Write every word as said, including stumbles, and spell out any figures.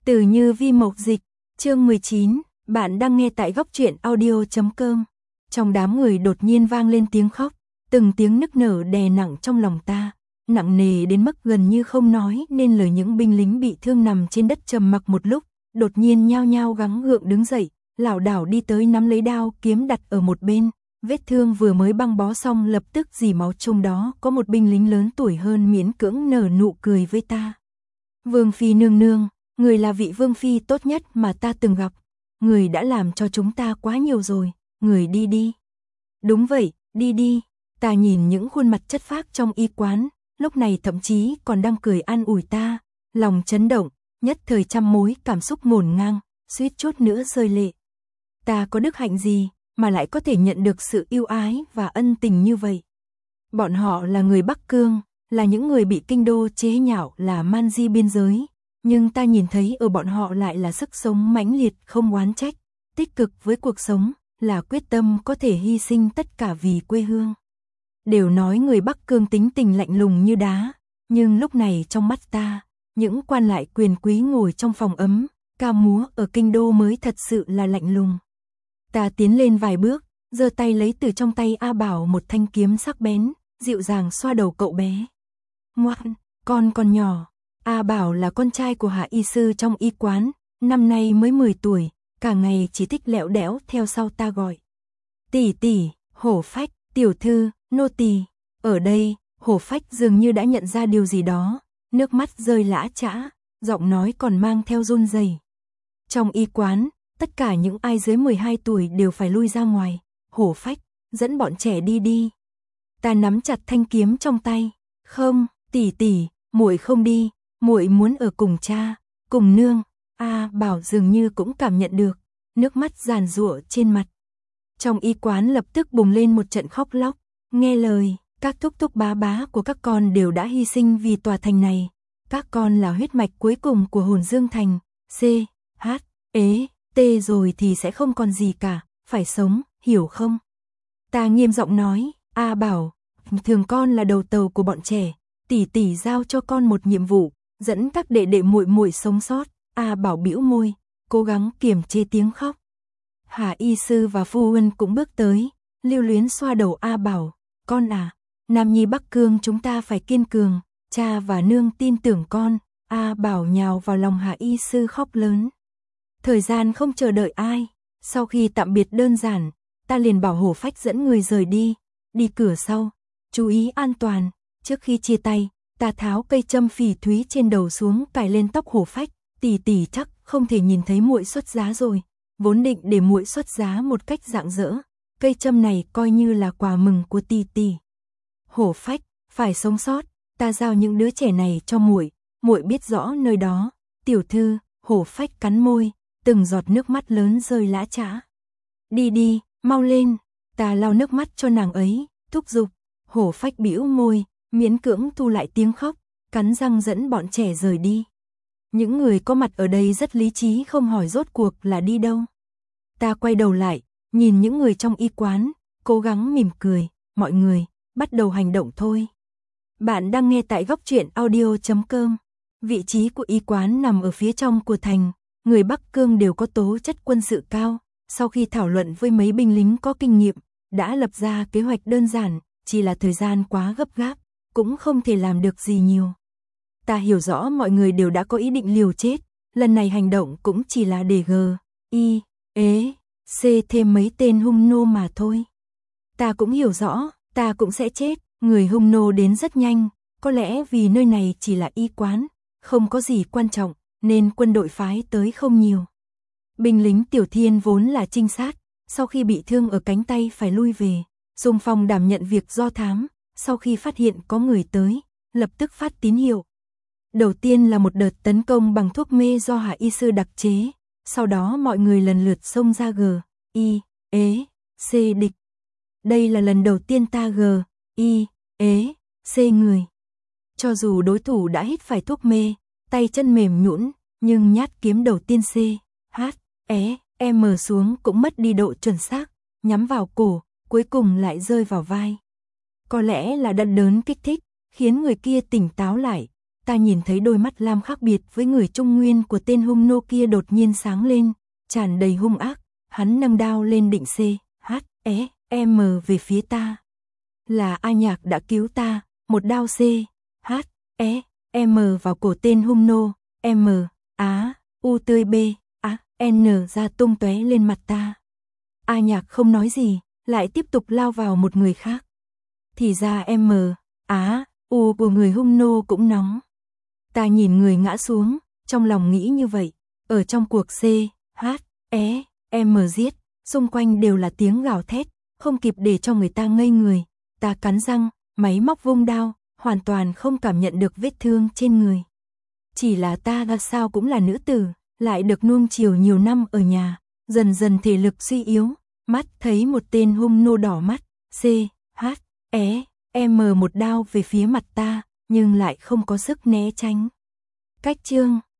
Từ Như Vi Mộc Dịch, chương mười chín, bạn đang nghe tại góc truyện audio chấm com. Trong đám người đột nhiên vang lên tiếng khóc, từng tiếng nức nở đè nặng trong lòng ta, nặng nề đến mức gần như không nói nên lời. Những binh lính bị thương nằm trên đất trầm mặc một lúc, đột nhiên nhao nhao gắng gượng đứng dậy, lảo đảo đi tới nắm lấy đao kiếm đặt ở một bên. Vết thương vừa mới băng bó xong lập tức rỉ máu, trong đó có một binh lính lớn tuổi hơn miễn cưỡng nở nụ cười với ta. Vương phi nương nương, người là vị vương phi tốt nhất mà ta từng gặp, người đã làm cho chúng ta quá nhiều rồi, người đi đi. Đúng vậy, đi đi. Ta nhìn những khuôn mặt chất phác trong y quán, lúc này thậm chí còn đang cười an ủi ta, lòng chấn động, nhất thời trăm mối cảm xúc ngổn ngang, suýt chút nữa rơi lệ. Ta có đức hạnh gì mà lại có thể nhận được sự yêu ái và ân tình như vậy? Bọn họ là người Bắc Cương, là những người bị kinh đô chế nhạo là man di biên giới, nhưng ta nhìn thấy ở bọn họ lại là sức sống mãnh liệt, không oán trách, tích cực với cuộc sống, là quyết tâm có thể hy sinh tất cả vì quê hương. Đều nói người Bắc Cương tính tình lạnh lùng như đá, nhưng lúc này trong mắt ta, những quan lại quyền quý ngồi trong phòng ấm, ca múa ở kinh đô mới thật sự là lạnh lùng. Ta tiến lên vài bước, giơ tay lấy từ trong tay A Bảo một thanh kiếm sắc bén, dịu dàng xoa đầu cậu bé. Ngoan, con còn nhỏ. A Bảo là con trai của hạ y sư trong y quán, năm nay mới mười tuổi, cả ngày chỉ thích lẹo đẽo theo sau ta gọi. Tỷ tỷ, Hổ Phách, tiểu thư, nô tỳ. Ở đây, Hổ Phách dường như đã nhận ra điều gì đó, nước mắt rơi lã chã, giọng nói còn mang theo run rẩy. Trong y quán, tất cả những ai dưới mười hai tuổi đều phải lui ra ngoài. Hổ Phách, dẫn bọn trẻ đi đi. Ta nắm chặt thanh kiếm trong tay. Không, tỷ tỷ, muội không đi, muội muốn ở cùng cha, cùng nương. A Bảo dường như cũng cảm nhận được, nước mắt giàn giụa trên mặt. Trong y quán lập tức bùng lên một trận khóc lóc. Nghe lời, các thúc thúc bá bá của các con đều đã hy sinh vì tòa thành này. Các con là huyết mạch cuối cùng của Hồn Dương Thành. C, H, E, T rồi thì sẽ không còn gì cả, phải sống, hiểu không? Ta nghiêm giọng nói. A Bảo, thường con là đầu tàu của bọn trẻ, tỷ tỷ giao cho con một nhiệm vụ, dẫn các đệ đệ muội muội sống sót. A Bảo bĩu môi, cố gắng kiềm chế tiếng khóc. Hạ y sư và phu quân cũng bước tới, lưu luyến xoa đầu A Bảo. Con à, Nam Nhi Bắc Cương chúng ta phải kiên cường, cha và nương tin tưởng con. A Bảo nhào vào lòng hạ y sư khóc lớn. Thời gian không chờ đợi ai, sau khi tạm biệt đơn giản, ta liền bảo Hổ Phách dẫn người rời đi, đi cửa sau, chú ý an toàn. Trước khi chia tay, ta tháo cây châm phỉ thúy trên đầu xuống cài lên tóc Hổ Phách. Tỷ tỷ chắc không thể nhìn thấy muội xuất giá rồi, vốn định để muội xuất giá một cách rạng rỡ, cây châm này coi như là quà mừng của tỷ tỷ. Hổ Phách, phải sống sót, ta giao những đứa trẻ này cho muội, muội biết rõ nơi đó. Tiểu thư, Hổ Phách cắn môi, từng giọt nước mắt lớn rơi lã chã. Đi đi, mau lên, ta lau nước mắt cho nàng ấy, thúc giục. Hổ Phách bĩu môi, miễn cưỡng thu lại tiếng khóc, cắn răng dẫn bọn trẻ rời đi. Những người có mặt ở đây rất lý trí, không hỏi rốt cuộc là đi đâu. Ta quay đầu lại, nhìn những người trong y quán, cố gắng mỉm cười. Mọi người, bắt đầu hành động thôi. Bạn đang nghe tại góc truyện audio chấm com. Vị trí của y quán nằm ở phía trong của thành. Người Bắc Cương đều có tố chất quân sự cao. Sau khi thảo luận với mấy binh lính có kinh nghiệm, đã lập ra kế hoạch đơn giản, chỉ là thời gian quá gấp gáp, cũng không thể làm được gì nhiều. Ta hiểu rõ mọi người đều đã có ý định liều chết, lần này hành động cũng chỉ là để G, I, E, C thêm mấy tên hung nô mà thôi. Ta cũng hiểu rõ, ta cũng sẽ chết, người hung nô đến rất nhanh, có lẽ vì nơi này chỉ là y quán, không có gì quan trọng, nên quân đội phái tới không nhiều. Binh lính Tiểu Thiên vốn là trinh sát, sau khi bị thương ở cánh tay phải lui về, xung phong đảm nhận việc do thám, sau khi phát hiện có người tới, lập tức phát tín hiệu. Đầu tiên là một đợt tấn công bằng thuốc mê do hạ y sư đặc chế, sau đó mọi người lần lượt xông ra G, I, E, C địch. Đây là lần đầu tiên ta G, I, E, C người. Cho dù đối thủ đã hít phải thuốc mê, tay chân mềm nhũn, nhưng nhát kiếm đầu tiên C, H, E, M xuống cũng mất đi độ chuẩn xác, nhắm vào cổ, cuối cùng lại rơi vào vai. Có lẽ là đau đớn kích thích, khiến người kia tỉnh táo lại. ta nhìn thấy đôi mắt lam khác biệt với người Trung Nguyên của tên hung nô kia đột nhiên sáng lên, tràn đầy hung ác, hắn nâng đao lên định C, H, E, M về phía ta. Là A Nhạc đã cứu ta, một đao C, H, E, M vào cổ tên hung nô, M, Á, U tươi B, A, N ra tung tóe lên mặt ta. A Nhạc không nói gì, lại tiếp tục lao vào một người khác. Thì ra M, Á, U của người hung nô cũng nóng. Ta nhìn người ngã xuống, trong lòng nghĩ như vậy, ở trong cuộc C, H, E, M giết, xung quanh đều là tiếng gào thét, không kịp để cho người ta ngây người. Ta cắn răng, máy móc vung đao, hoàn toàn không cảm nhận được vết thương trên người. Chỉ là ta ra sao cũng là nữ tử, lại được nuông chiều nhiều năm ở nhà, dần dần thể lực suy yếu, mắt thấy một tên hung nô đỏ mắt, C, H, E, M một đao về phía mặt ta, nhưng lại không có sức né tránh. Cách chương